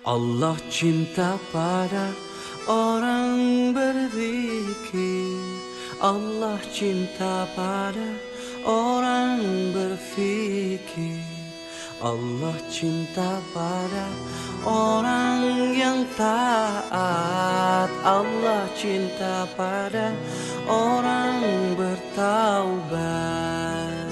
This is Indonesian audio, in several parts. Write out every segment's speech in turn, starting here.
Allah cinta pada orang berzikir. Allah cinta pada orang berfikir. Allah cinta pada orang yang taat. Allah cinta pada orang bertaubat.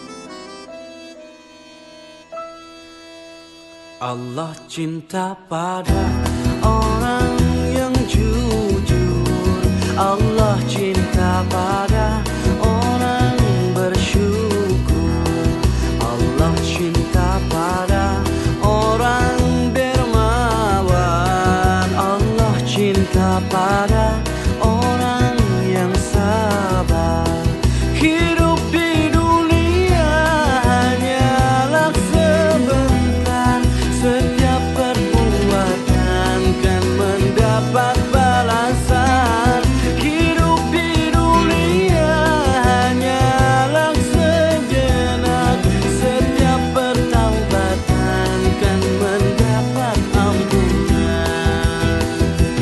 Allah cinta pada orang yang jujur. Allah cinta pada orang bersyukur. Allah cinta pada orang dermawan. Allah cinta pada orang yang sabar. Hidup di dunia hanyalah sebentar. Setiap perbuatan kan mendapat balasan. Hidup di dunia hanyalah sejenak. Setiap pertaubatan kan mendapat ampunan.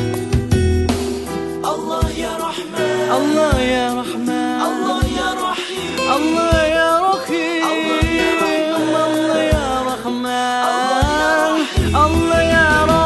Allah ya Rahman, Allah ya Rahman, Allah ya Rahim, Allah ya Rahim, Allah ya Rahman, Allah ya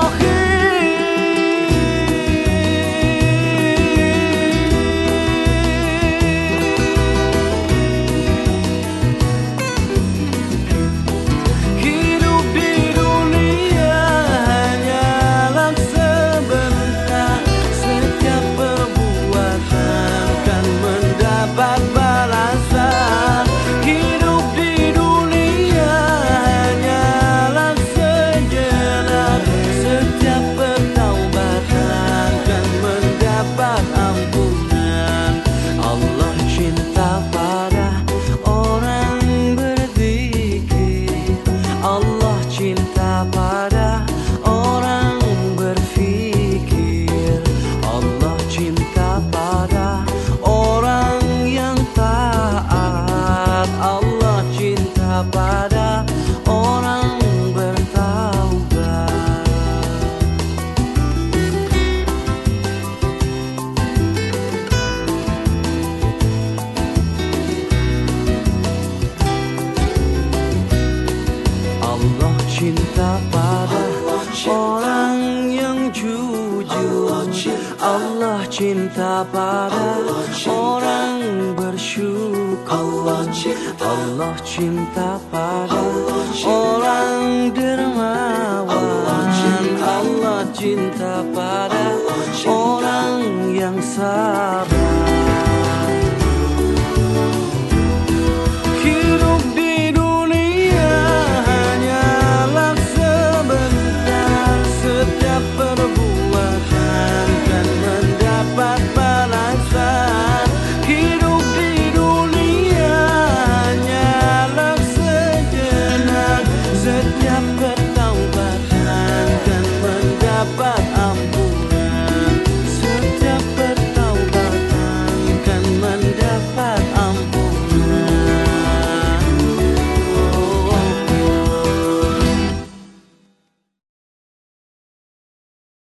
Hidup di dunia hanyalah sebentar. Setiap perbuatan kan mendapat balasan. Hidup di dunia hanyalah sejenak. Setiap pertaubatan kan mendapat ampunan. Allah cinta pada orang berzikir. Allah cinta pada orang berfikir. Allah cinta pada orang yang taat. Allah cinta pada orang bertaubat. Allah cinta pada orang yang jujur. Allah cinta pada orang bersyukur. Allah cinta pada orang dermawan. Allah cinta pada orang yang sabar.